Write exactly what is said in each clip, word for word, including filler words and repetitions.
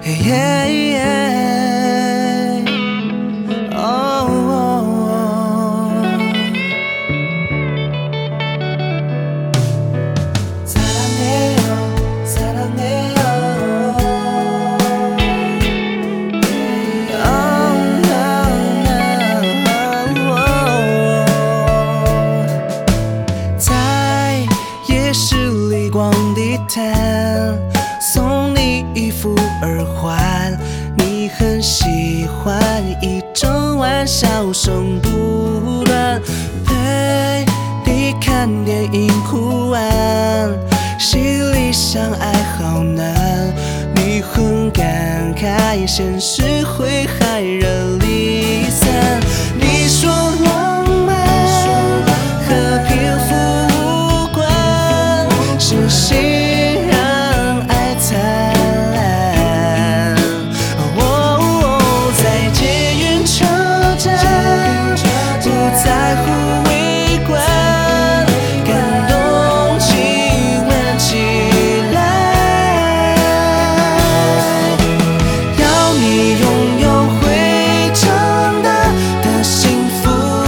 Yeah, yeah. Oh, oh, oh. 사랑해요, 사랑해요. Oh, no, no, oh. 在夜市里逛地摊，送你一副耳环，你很喜欢，一整晚笑声不断，陪你看电影哭完，戏里相爱好难，你很感慨，现实会害人离散。你说浪漫和贫富无关，是心让爱灿烂。哦，在捷运车站，不在乎围观，感动亲吻起来，要你拥有会长大的幸福，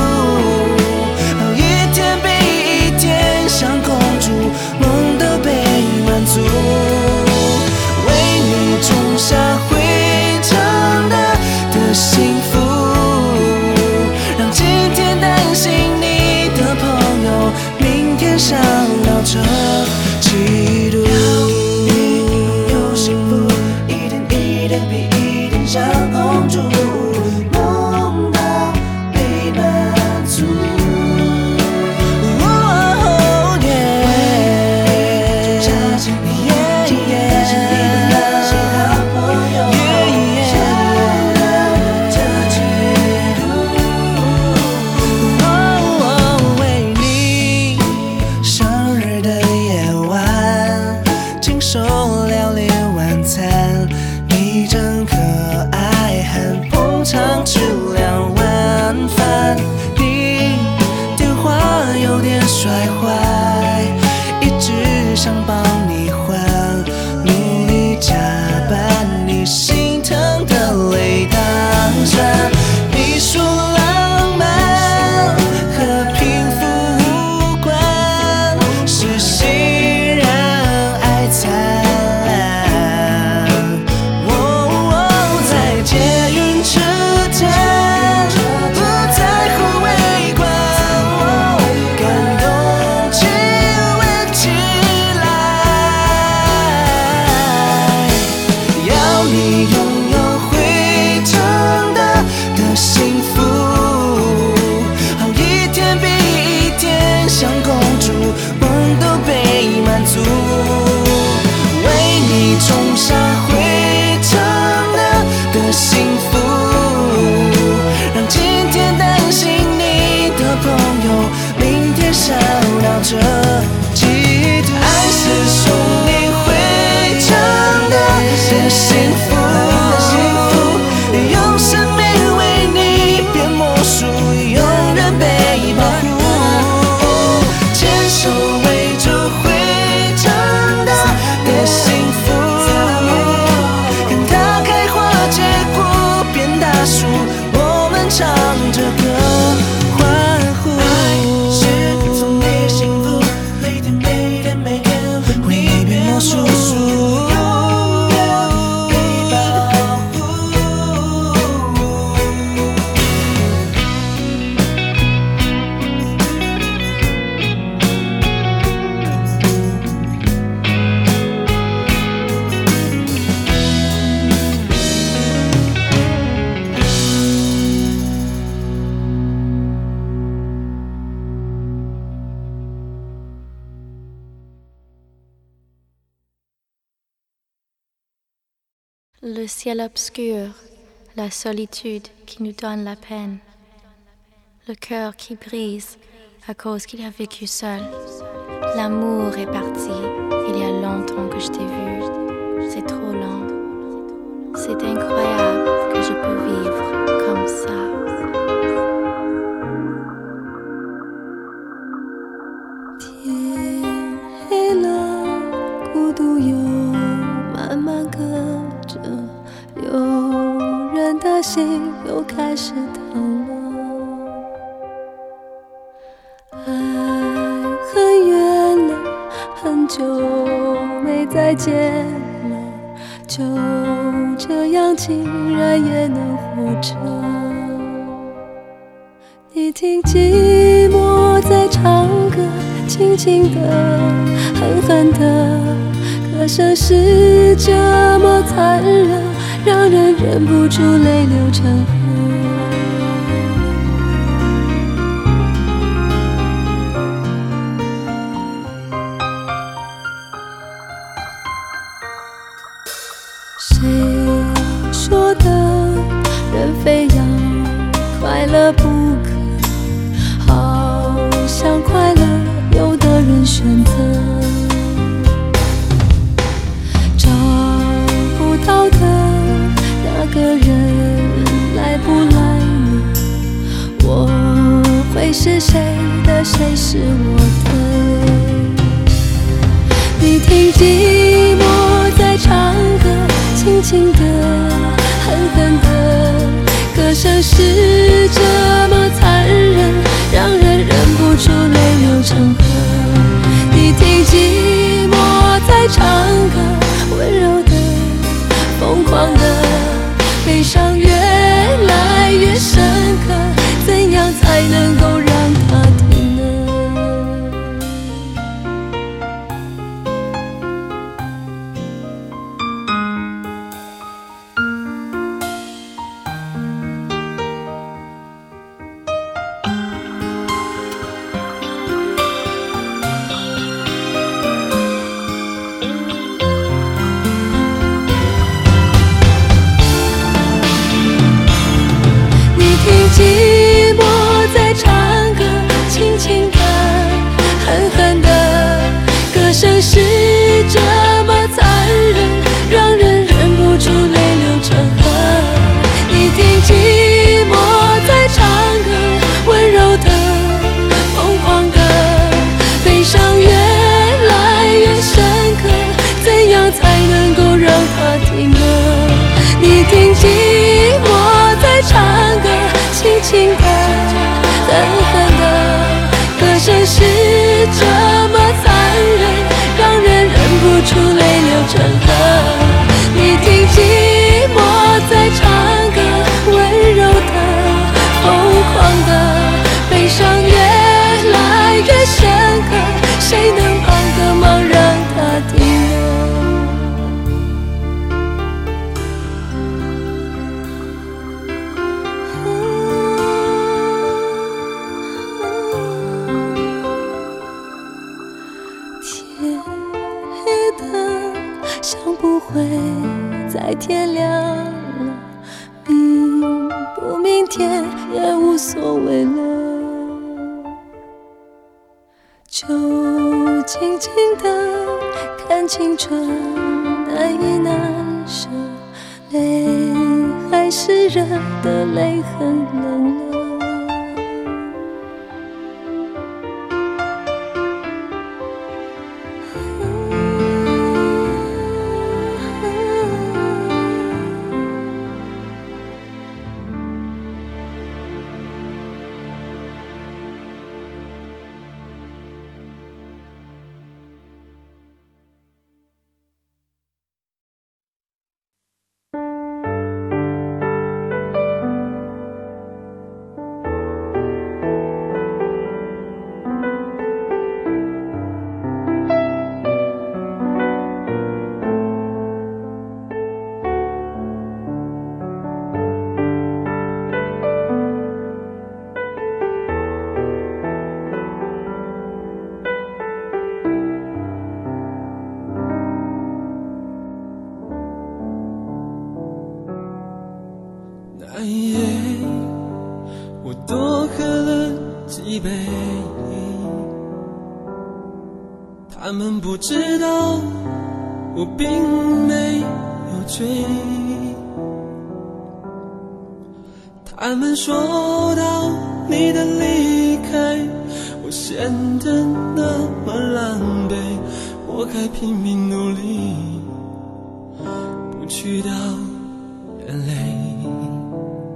一天比一天像公主，梦都被满足，为你种下会长大的幸福，让今天担心你的朋友，明天想要这嫉妒。有幸福，一天一天比一天像公主，梦到被满足。Oh, yeah, yeah, yeah. 常吃两碗饭，你电话有点摔坏，一直想帮你还，努力加班，你心疼的泪打转。你说浪漫和贫富无关，是心让爱灿烂。哦，在捷运车种下会长大的幸福，让今天担心你的朋友，明天想到这嫉妒。爱是送你会长大的幸福，用生命为你变魔术，永远被保护，牵手围着会长大的幸福。我们唱着歌欢呼，爱是送你幸福，每天每天每天为你变魔术，永远被保护。 Le ciel obscur, la solitude qui nous donne la peine, le cœur qui brise à cause qu'il a vécu seul. L'amour est parti, il y a longtemps que je t'ai vu, c'est trop lent. C'est incroyable que je peux vivre comme ça. 天黑了，孤独又慢慢隔着心又开始疼了。爱很远了，很久没再见了，就这样竟然也能活着。你听寂寞在唱歌，轻轻的，狠狠的，歌声是这么残忍，让人忍不住泪流成河。谁说的人非要快乐不可？好像快乐有的人选择找不到的那个人来不来呢？我会是谁的，谁是我的？你听寂寞在唱歌，轻轻的，狠狠的，歌声是这么残忍，让人忍不住泪流成河。你听寂寞在唱歌，温柔的，疯狂的，悲伤越来越深刻，怎样才能够让它停呢？寂寞在唱歌，轻轻的，狠狠的，歌声是这么残忍，让人忍不住泪流成河。你听寂寞在唱歌，温柔的，疯狂的，悲伤越来越深刻，怎样才能够让它停呢？你听寂寞在唱歌，轻轻的，狠狠的，歌声是这么残忍，让人忍不住泪流成河。你听寂寞在唱歌，温柔的，疯狂的，悲伤越来越深刻，谁能帮个忙让它停呢？想不会再天亮了，明不明天也无所谓了，就静静的看青春难以难舍，泪还是热的，泪很冷了。 那一夜我多喝了几杯，他们不知道我并没有醉，他们说到你的离开，我显得那么狼狈，我还拼命努力不去掉眼泪。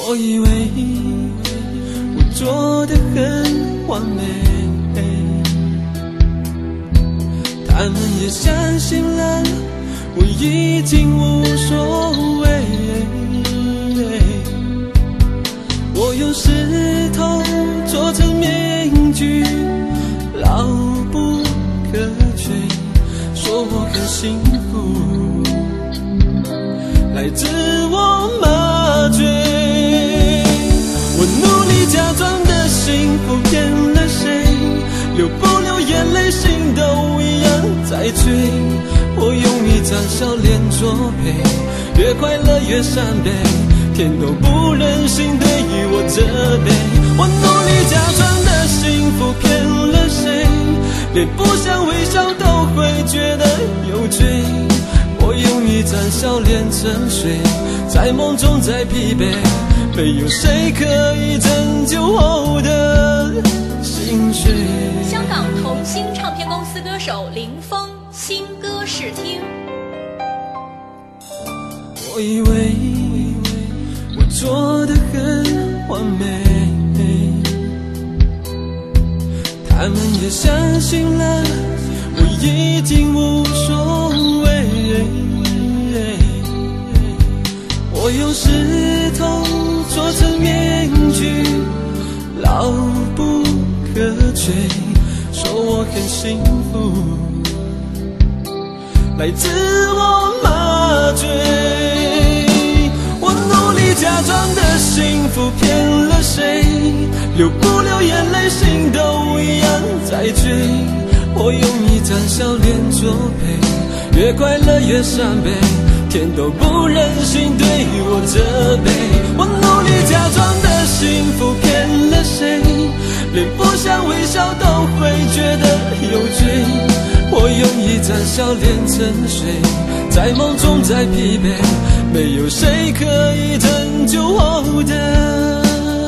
我以为我做得很完美，他们也相信了我已经无所谓。我用石头做成面具，牢不可摧，说我很幸福，来自我麻醉。我努力假装的幸福骗了谁？流不流眼泪心都一样在追。我用一张笑脸作陪，越快乐越伤悲，天都不忍心对我责备。我努力假装的幸福骗了谁？连不想微笑都会觉得有罪。我用一张笑脸沉睡，在梦中在疲惫，没有谁可以拯救后的心碎。 香港同心唱片公司歌手林峰新歌试听。 我以为我做得很完美，他们也相信了我已经无所谓。我用石头做成面具，牢不可摧，说我很幸福，来自我麻醉。我努力假装的幸福骗了谁？流不流眼泪心都一样在追。我用一张笑脸作陪，越快乐越伤悲，天都不忍心对我责备。我努力假装的幸福骗了谁？连不想微笑都会觉得有罪。我用一张笑脸沉睡，在梦中在疲惫，没有谁可以拯救后的。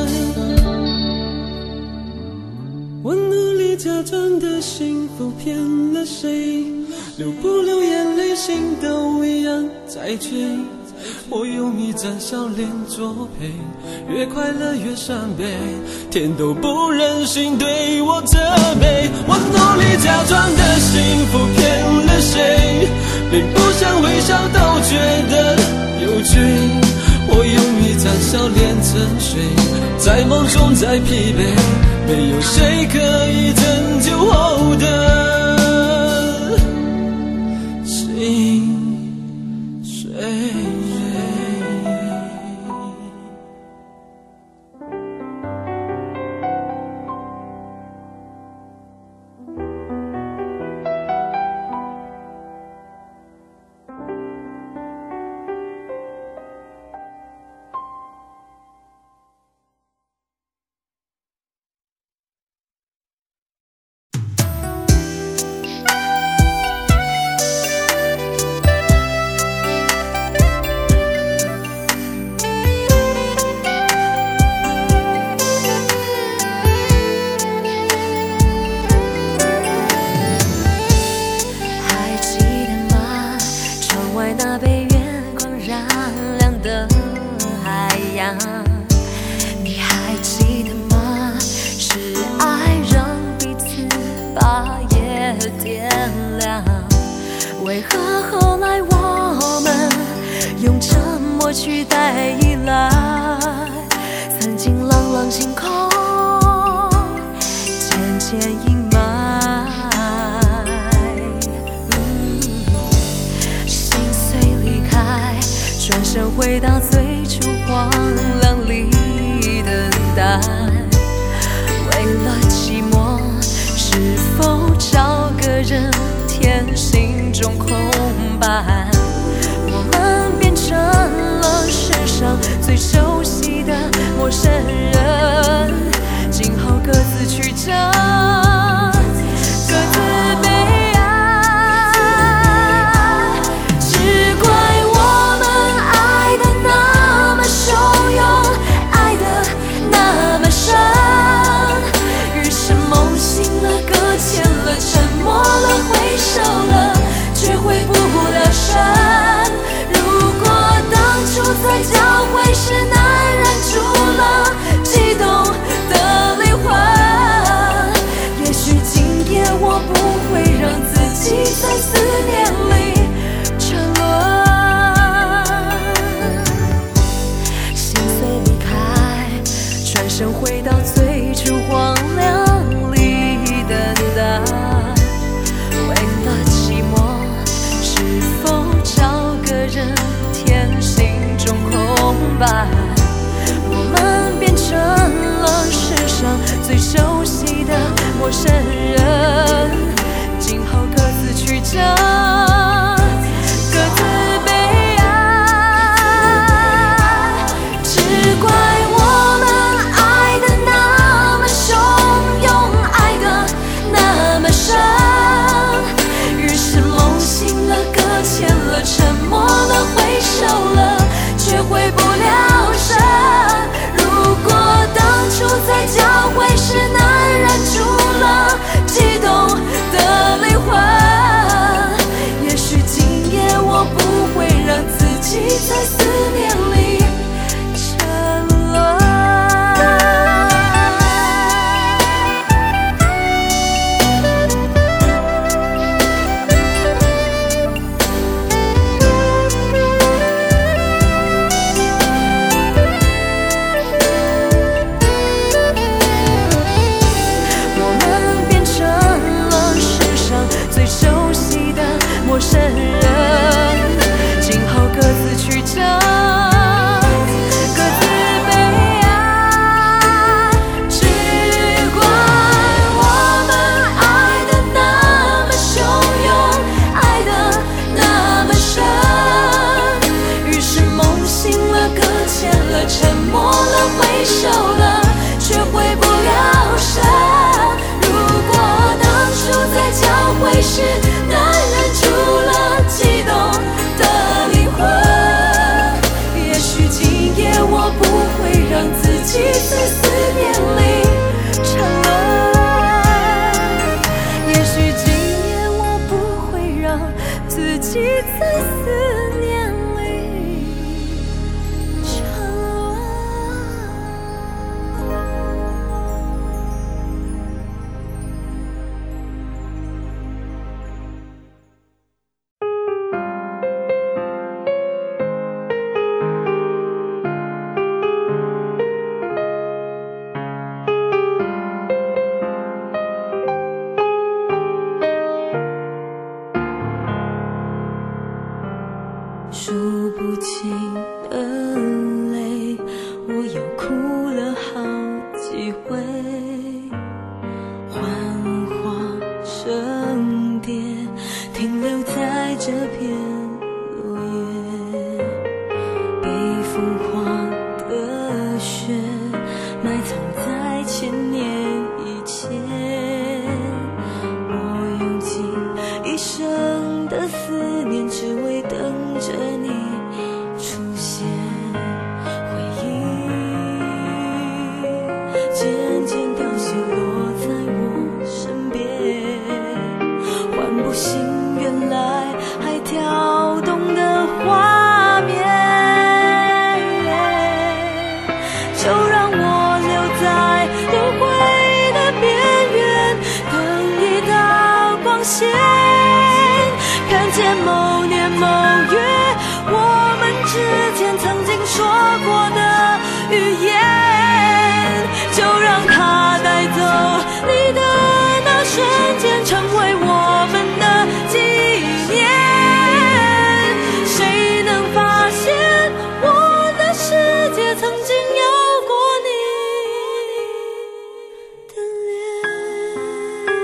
我努力假装的幸福骗了谁？流不流眼泪心都一样在追。我用一张笑脸作陪，越快乐越伤悲，天都不忍心对我责备。我努力假装的幸福骗了谁？连不想微笑都觉得有罪。我用一张笑脸沉睡，在梦中在疲惫，没有谁可以拯救后的心碎。 回到最初荒凉里等待，为了寂寞，是否找个人填心中空白？我们变成了世上最熟悉的陌生人，今后各自曲折，各自悲哀。只怪我们爱的那么汹涌，爱的那么深，于是梦醒了，搁浅了，沉默了，回首了，却回不了神。如果当初在交汇时难忍住伴，我们变成了世上最熟悉的陌生人，今后各自曲折，各自悲哀，只怪我们爱的那么汹涌，爱的那么深，于是梦醒了，搁浅了，沉默了，挥手了，却回不了神。如果当初在交汇时能忍住了激动的灵魂，也许今夜我不会让自己在思念里沉沦。陌生人，今后各自曲折，各自悲哀，只怪我们爱的那么汹涌，爱的那么深，于是梦醒了，搁浅了，沉默了，挥手了，却回不了神。如果当初在交汇时能忍住了激动的灵魂，也许今夜我不会让自己在思念里沉沦，也许今夜我不会让自己在思念里沉沦。数不清的泪，我又哭了好几回，幻化成蝶，停留在这片落叶，被风化的雪埋藏在千年以前，我用尽一生的思念，只为等着你出现。回忆渐渐凋谢，落在我身边，唤不醒原来还跳动的画面，就让我留在轮回的边缘，等一道光线，看见某年某月我们之间曾经说过的语言，就让它带走你的那瞬间，成为我们的纪念。谁能发现我的世界曾经有过你的脸？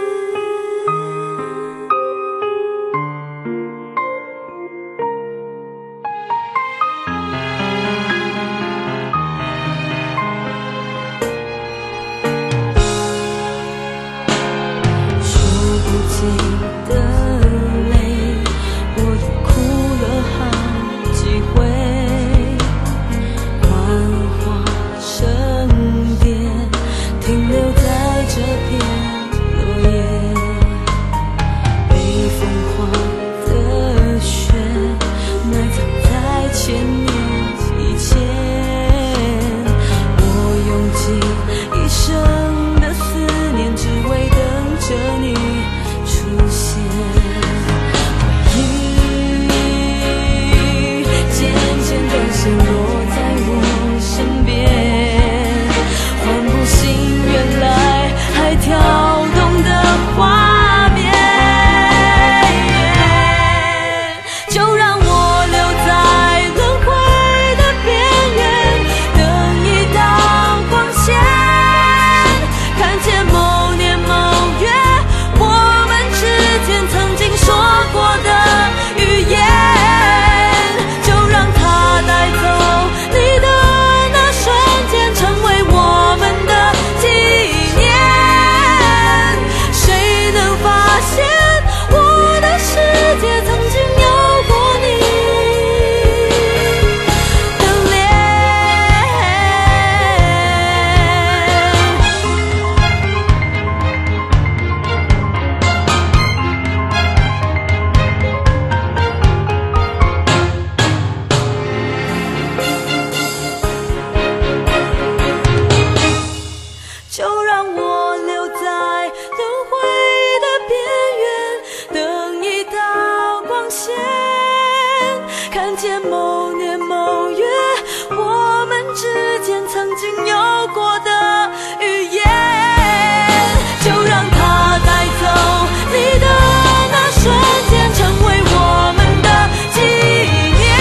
现，看见某年某月我们之间曾经有过的语言，就让它带走你的那瞬间，成为我们的纪念。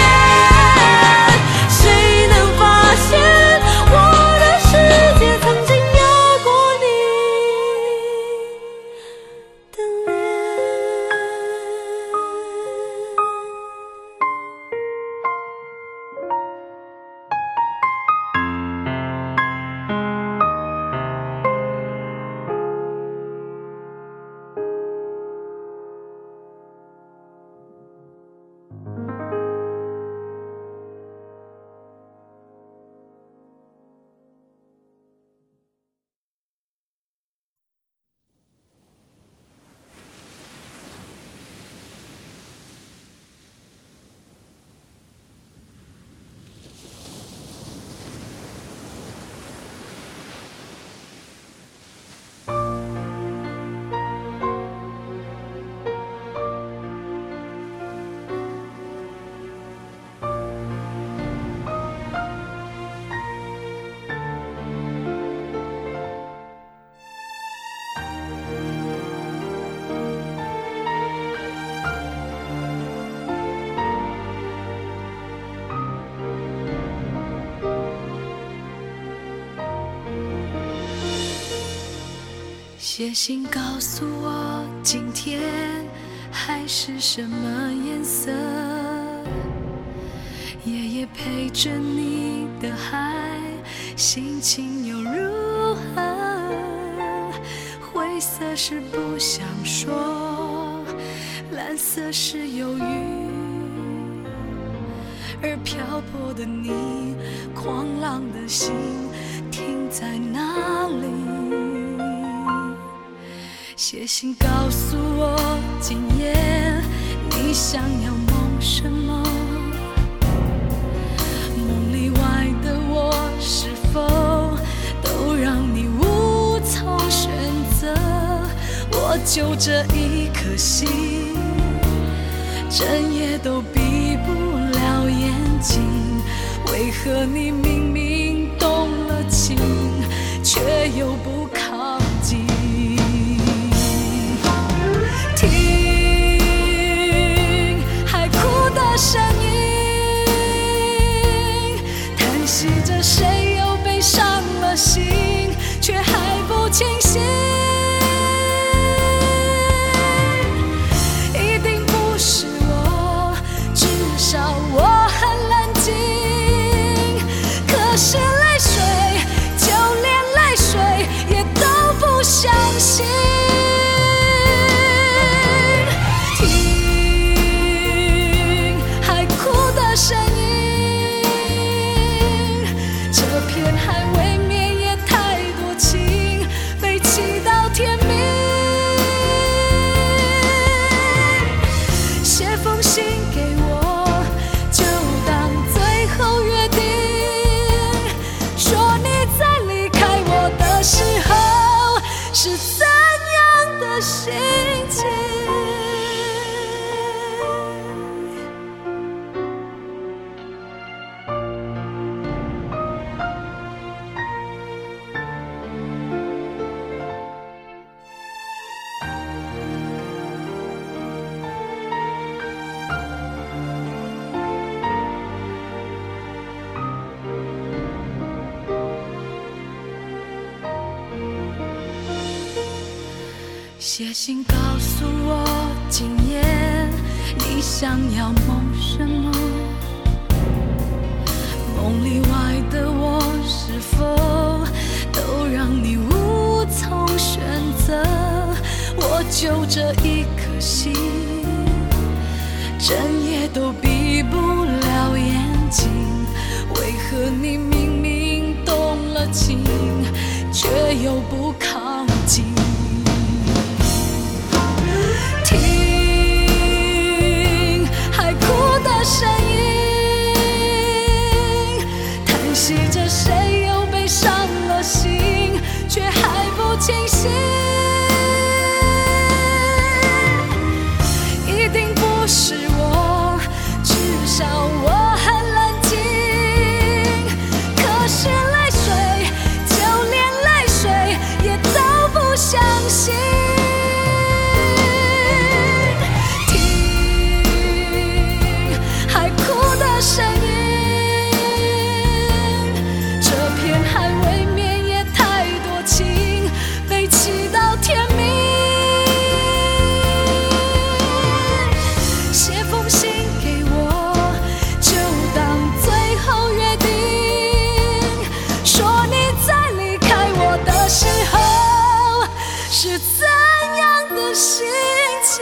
谁能发现我的世界曾经有过你的脸？写信告诉我今天海是什么颜色，夜夜陪着你的海心情又如何？灰色是不想说，蓝色是忧郁，而漂泊的你，狂浪的心停在哪里？写信告诉我今夜你想要梦什么，梦里外的我是否都让你无从选择？我就这一颗心，整夜都闭不了眼睛，为何你明明动了情，却又不靠近？声音叹息着，谁又被伤了心，却还不清醒。一定不是我，至少我很冷静。可是泪水，就连泪水也都不相信。声音，这片海未免也太多情，被气到天明。写封信给我，就当最后约定，说你在离开我的时候是怎样的心情。写信告诉我今夜你想要梦什么，梦里外的我是否都让你无从选择？我就这一颗心，整夜都闭不了眼睛，为何你明明动了情，却又不靠近？声音叹息着，谁又被伤了心，却还不清醒。一定不是我， 上我很冷静，可是泪水，就连泪水也都不相信。听海哭的声音，这片海未免也太多情，被气到天明。写封信给我，就当最后约定，说你在离开我的时候是怎样的心情。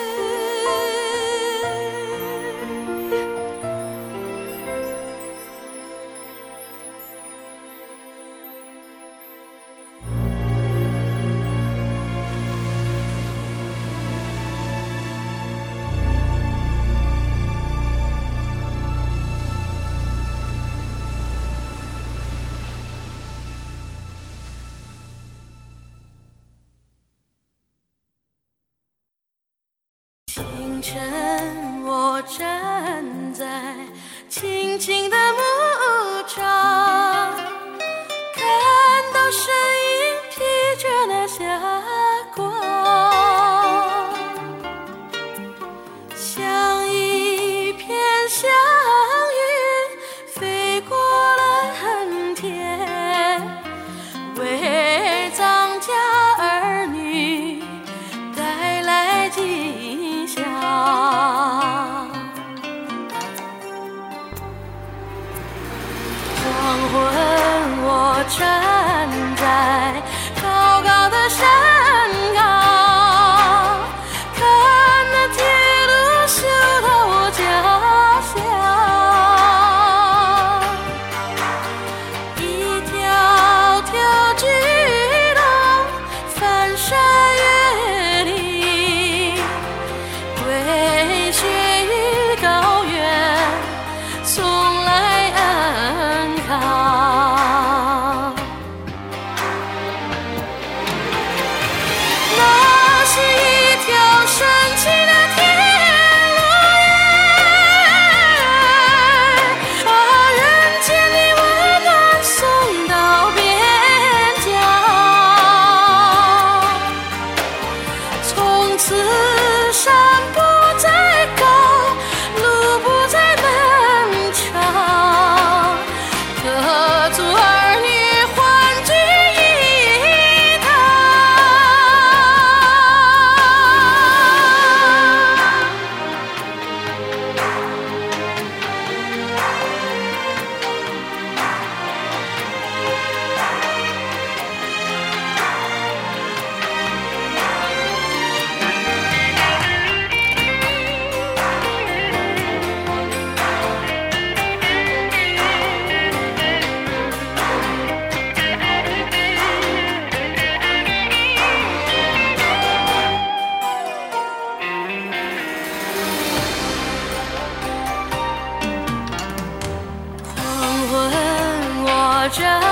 清晨，我站在青青的牧场，看到身影披着那霞光，像一片祥云飞过了蓝天，为藏家儿女带来吉祥。黄昏，我站在高高的山岗，看那铁路修到我家乡，一条条巨龙翻山越岭，归雪于高原，送来安康。那是一条神奇的铁路耶，把人间的温暖送到边疆。从此山不再高，路不再漫长，各族儿女欢聚一堂。黄昏，我站